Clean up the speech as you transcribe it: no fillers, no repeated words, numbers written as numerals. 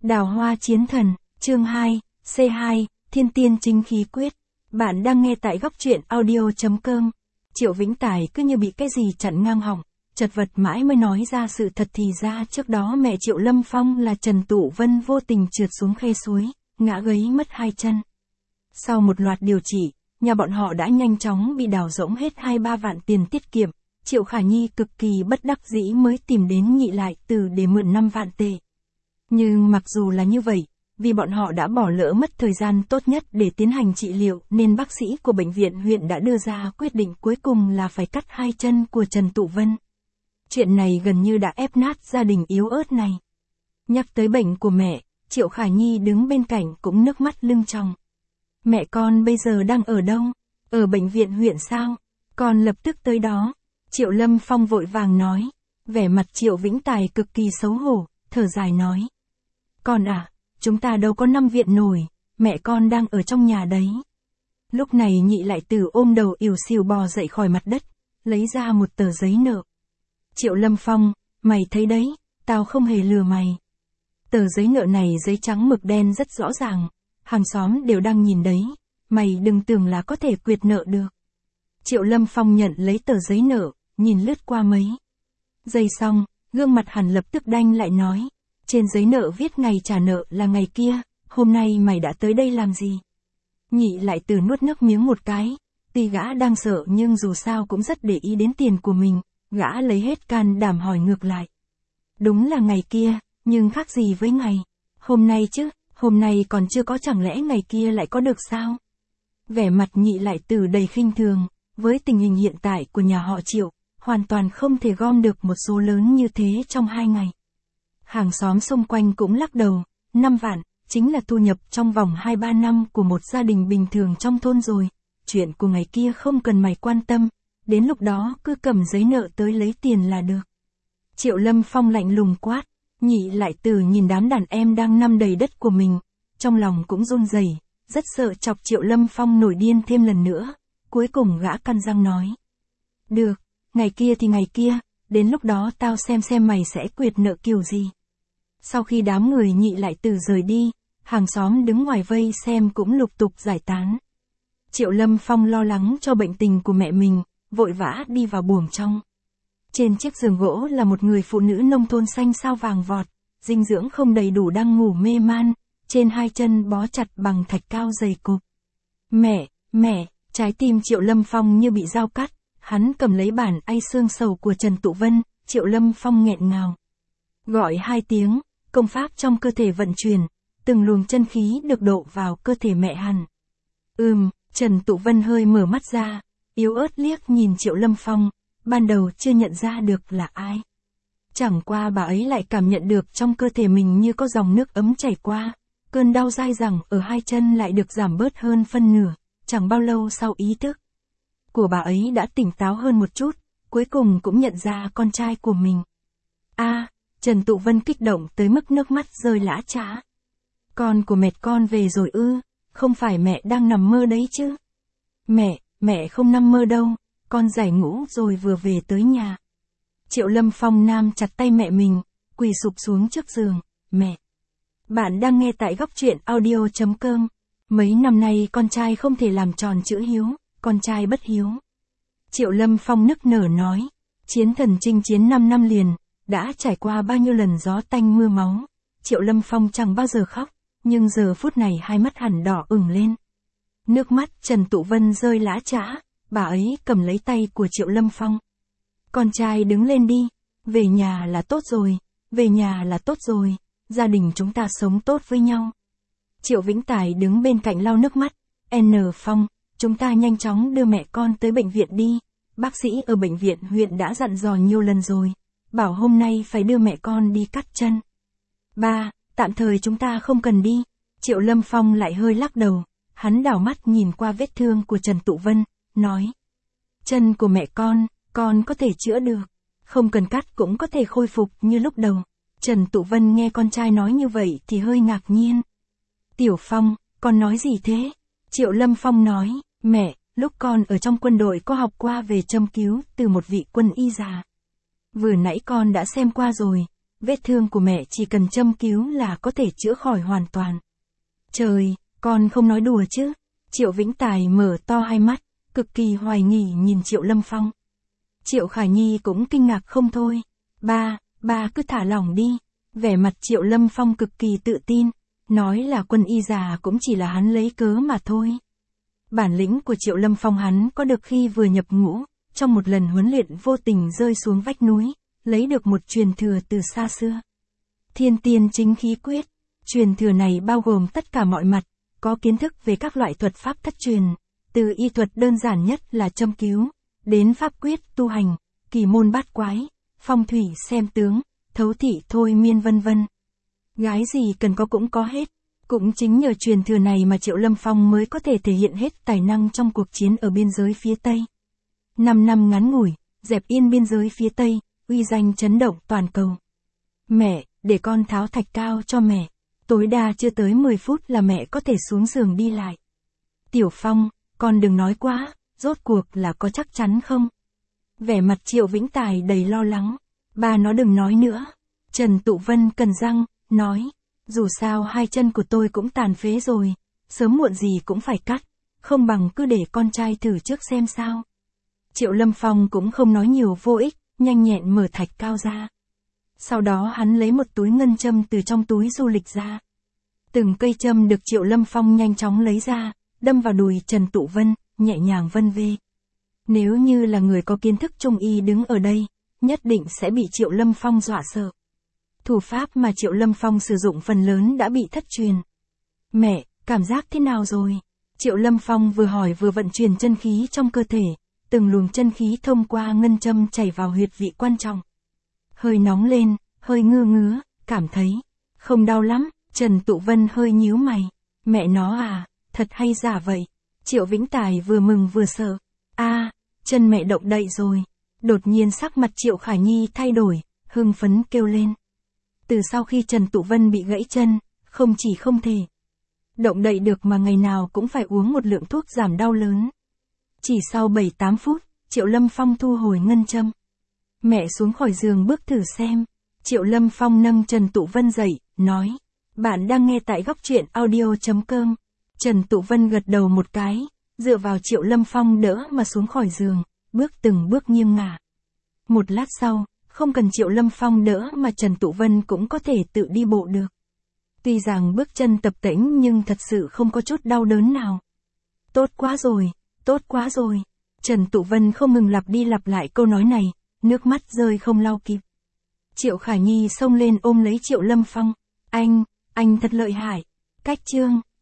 Đào hoa chiến thần, chương 2, C2, Thiên tiên chính khí quyết. Bạn đang nghe tại góc truyện audio.com. Triệu Vĩnh Tài cứ như bị cái gì chặn ngang họng, chật vật mãi mới nói ra sự thật, thì ra trước đó mẹ Triệu Lâm Phong là Trần Tụ Vân vô tình trượt xuống khe suối, ngã gãy mất 2 chân. Sau một loạt điều trị, nhà bọn họ đã nhanh chóng bị đào rỗng hết 2-3 vạn tiền tiết kiệm. Triệu Khả Nhi cực kỳ bất đắc dĩ mới tìm đến Nhị Lại Từ để mượn 5 vạn tệ. Nhưng mặc dù là như vậy, vì bọn họ đã bỏ lỡ mất thời gian tốt nhất để tiến hành trị liệu, nên bác sĩ của bệnh viện huyện đã đưa ra quyết định cuối cùng là phải cắt 2 chân của Trần Tụ Vân. Chuyện này gần như đã ép nát gia đình yếu ớt này. Nhắc tới bệnh của mẹ, Triệu Khả Nhi đứng bên cạnh cũng nước mắt lưng tròng. Mẹ con bây giờ đang ở đâu? Ở bệnh viện huyện sao? Con lập tức tới đó. Triệu Lâm Phong vội vàng nói. Vẻ mặt Triệu Vĩnh Tài cực kỳ xấu hổ, thở dài nói. Con à, chúng ta đâu có 5 viện nổi, mẹ con đang ở trong nhà đấy. Lúc này Nhị Lại Từ ôm đầu ỉu xìu bò dậy khỏi mặt đất, lấy ra một tờ giấy nợ. Triệu Lâm Phong, mày thấy đấy, tao không hề lừa mày. Tờ giấy nợ này giấy trắng mực đen rất rõ ràng, hàng xóm đều đang nhìn đấy, mày đừng tưởng là có thể quyệt nợ được. Triệu Lâm Phong nhận lấy tờ giấy nợ, nhìn lướt qua mấy giây xong, gương mặt hắn lập tức đanh lại nói. Trên giấy nợ viết ngày trả nợ là ngày kia, hôm nay mày đã tới đây làm gì? Nhị Lại Từ nuốt nước miếng một cái, tuy gã đang sợ nhưng dù sao cũng rất để ý đến tiền của mình, gã lấy hết can đảm hỏi ngược lại. Đúng là ngày kia, nhưng khác gì với ngày hôm nay chứ, hôm nay còn chưa có, chẳng lẽ ngày kia lại có được sao? Vẻ mặt Nhị Lại Từ đầy khinh thường, với tình hình hiện tại của nhà họ Triệu, hoàn toàn không thể gom được một số lớn như thế trong 2 ngày. Hàng xóm xung quanh cũng lắc đầu, 5 vạn, chính là thu nhập trong vòng 2-3 năm của một gia đình bình thường trong thôn rồi. Chuyện của ngày kia không cần mày quan tâm, đến lúc đó cứ cầm giấy nợ tới lấy tiền là được. Triệu Lâm Phong lạnh lùng quát. Nhị Lại Từ nhìn đám đàn em đang nằm đầy đất của mình, trong lòng cũng run rẩy, rất sợ chọc Triệu Lâm Phong nổi điên thêm lần nữa. Cuối cùng gã căn răng nói. Được, ngày kia thì ngày kia, đến lúc đó tao xem mày sẽ quyệt nợ kiểu gì. Sau khi đám người Nhị Lại Từ rời đi, hàng xóm đứng ngoài vây xem cũng lục tục giải tán. Triệu Lâm Phong lo lắng cho bệnh tình của mẹ mình, vội vã đi vào buồng trong. Trên chiếc giường gỗ là một người phụ nữ nông thôn xanh xao vàng vọt, dinh dưỡng không đầy đủ đang ngủ mê man, trên 2 chân bó chặt bằng thạch cao dày cộp. Mẹ, trái tim Triệu Lâm Phong như bị dao cắt, hắn cầm lấy bản ay xương sầu của Trần Tụ Vân, Triệu Lâm Phong nghẹn ngào. Gọi 2 tiếng, công pháp trong cơ thể vận chuyển, từng luồng chân khí được đổ vào cơ thể mẹ hắn. Trần Tụ Vân hơi mở mắt ra, yếu ớt liếc nhìn Triệu Lâm Phong, ban đầu chưa nhận ra được là ai. Chẳng qua bà ấy lại cảm nhận được trong cơ thể mình như có dòng nước ấm chảy qua, cơn đau dai dẳng ở 2 chân lại được giảm bớt hơn phân nửa, chẳng bao lâu sau ý thức của bà ấy đã tỉnh táo hơn một chút, cuối cùng cũng nhận ra con trai của mình. Trần Tụ Vân kích động tới mức nước mắt rơi lã chã. Con của mẹ con về rồi ư? Không phải mẹ đang nằm mơ đấy chứ? Mẹ không nằm mơ đâu, con giải ngũ rồi vừa về tới nhà. Triệu Lâm Phong nam chặt tay mẹ mình, quỳ sụp xuống trước giường. Mẹ! Bạn đang nghe tại góc truyện audio.com. Mấy năm nay con trai không thể làm tròn chữ hiếu, con trai bất hiếu. Triệu Lâm Phong nức nở nói, chiến thần chinh chiến 5 năm liền, đã trải qua bao nhiêu lần gió tanh mưa máu. Triệu Lâm Phong chẳng bao giờ khóc, nhưng giờ phút này hai mắt hẳn đỏ ửng lên. Nước mắt Trần Tụ Vân rơi lã chã, bà ấy cầm lấy tay của Triệu Lâm Phong. Con trai đứng lên đi, về nhà là tốt rồi, về nhà là tốt rồi, gia đình chúng ta sống tốt với nhau. Triệu Vĩnh Tài đứng bên cạnh lau nước mắt. Phong, chúng ta nhanh chóng đưa mẹ con tới bệnh viện đi, bác sĩ ở bệnh viện huyện đã dặn dò nhiều lần rồi, bảo hôm nay phải đưa mẹ con đi cắt chân. Ba, tạm thời chúng ta không cần đi. Triệu Lâm Phong lại hơi lắc đầu, hắn đảo mắt nhìn qua vết thương của Trần Tụ Vân, nói. Chân của mẹ con có thể chữa được, không cần cắt cũng có thể khôi phục như lúc đầu. Trần Tụ Vân nghe con trai nói như vậy thì hơi ngạc nhiên. Tiểu Phong, con nói gì thế? Triệu Lâm Phong nói, mẹ, lúc con ở trong quân đội có học qua về châm cứu từ một vị quân y già. Vừa nãy con đã xem qua rồi, vết thương của mẹ chỉ cần châm cứu là có thể chữa khỏi hoàn toàn. Trời, con không nói đùa chứ? Triệu Vĩnh Tài mở to hai mắt, cực kỳ hoài nghi nhìn Triệu Lâm Phong. Triệu Khả Nhi cũng kinh ngạc không thôi. Ba cứ thả lỏng đi. Vẻ mặt Triệu Lâm Phong cực kỳ tự tin, nói là quân y già cũng chỉ là hắn lấy cớ mà thôi. Bản lĩnh của Triệu Lâm Phong hắn có được khi vừa nhập ngũ, trong một lần huấn luyện vô tình rơi xuống vách núi, lấy được một truyền thừa từ xa xưa. Thiên Tiên Chính Khí Quyết. Truyền thừa này bao gồm tất cả mọi mặt, có kiến thức về các loại thuật pháp thất truyền, từ y thuật đơn giản nhất là châm cứu, đến pháp quyết tu hành, kỳ môn bát quái, phong thủy xem tướng, thấu thị thôi miên vân vân. Gái gì cần có cũng có hết. Cũng chính nhờ truyền thừa này mà Triệu Lâm Phong mới có thể thể hiện hết tài năng trong cuộc chiến ở biên giới phía Tây. 5 năm ngắn ngủi, dẹp yên biên giới phía Tây, uy danh chấn động toàn cầu. Mẹ, để con tháo thạch cao cho mẹ. Tối đa chưa tới 10 phút là mẹ có thể xuống giường đi lại. Tiểu Phong, con đừng nói quá, rốt cuộc là có chắc chắn không? Vẻ mặt Triệu Vĩnh Tài đầy lo lắng. Ba nó đừng nói nữa. Trần Tụ Vân cắn răng, nói. Dù sao hai chân của tôi cũng tàn phế rồi, sớm muộn gì cũng phải cắt, không bằng cứ để con trai thử trước xem sao. Triệu Lâm Phong cũng không nói nhiều vô ích, nhanh nhẹn mở thạch cao ra. Sau đó hắn lấy một túi ngân châm từ trong túi du lịch ra. Từng cây châm được Triệu Lâm Phong nhanh chóng lấy ra, đâm vào đùi Trần Tụ Vân, nhẹ nhàng vân vê. Nếu như là người có kiến thức trung y đứng ở đây, nhất định sẽ bị Triệu Lâm Phong dọa sợ. Thủ pháp mà Triệu Lâm Phong sử dụng phần lớn đã bị thất truyền. Mẹ, cảm giác thế nào rồi? Triệu Lâm Phong vừa hỏi vừa vận chuyển chân khí trong cơ thể, từng luồng chân khí thông qua ngân châm chảy vào huyệt vị quan trọng. Hơi nóng lên, hơi ngứa, cảm thấy không đau lắm. Trần Tụ Vân hơi nhíu mày. Mẹ nó à, thật hay giả vậy? Triệu Vĩnh Tài vừa mừng vừa sợ. Chân mẹ động đậy rồi. Đột nhiên sắc mặt Triệu Khả Nhi thay đổi, hưng phấn kêu lên. Từ sau khi Trần Tụ Vân bị gãy chân, không chỉ không thể động đậy được mà ngày nào cũng phải uống một lượng thuốc giảm đau lớn. Chỉ sau 7-8 phút, Triệu Lâm Phong thu hồi ngân châm. Mẹ xuống khỏi giường bước thử xem. Triệu Lâm Phong nâng Trần Tụ Vân dậy, nói. Bạn đang nghe tại góc truyện audio.com. Trần Tụ Vân gật đầu một cái, dựa vào Triệu Lâm Phong đỡ mà xuống khỏi giường, bước từng bước nghiêng ngả. Một lát sau, không cần Triệu Lâm Phong đỡ mà Trần Tụ Vân cũng có thể tự đi bộ được. Tuy rằng bước chân tập tễnh nhưng thật sự không có chút đau đớn nào. Tốt quá rồi. Trần Tụ Vân không ngừng lặp đi lặp lại câu nói này, nước mắt rơi không lau kịp. Triệu Khả Nhi xông lên ôm lấy Triệu Lâm Phong. Anh thật lợi hại. Cách chương.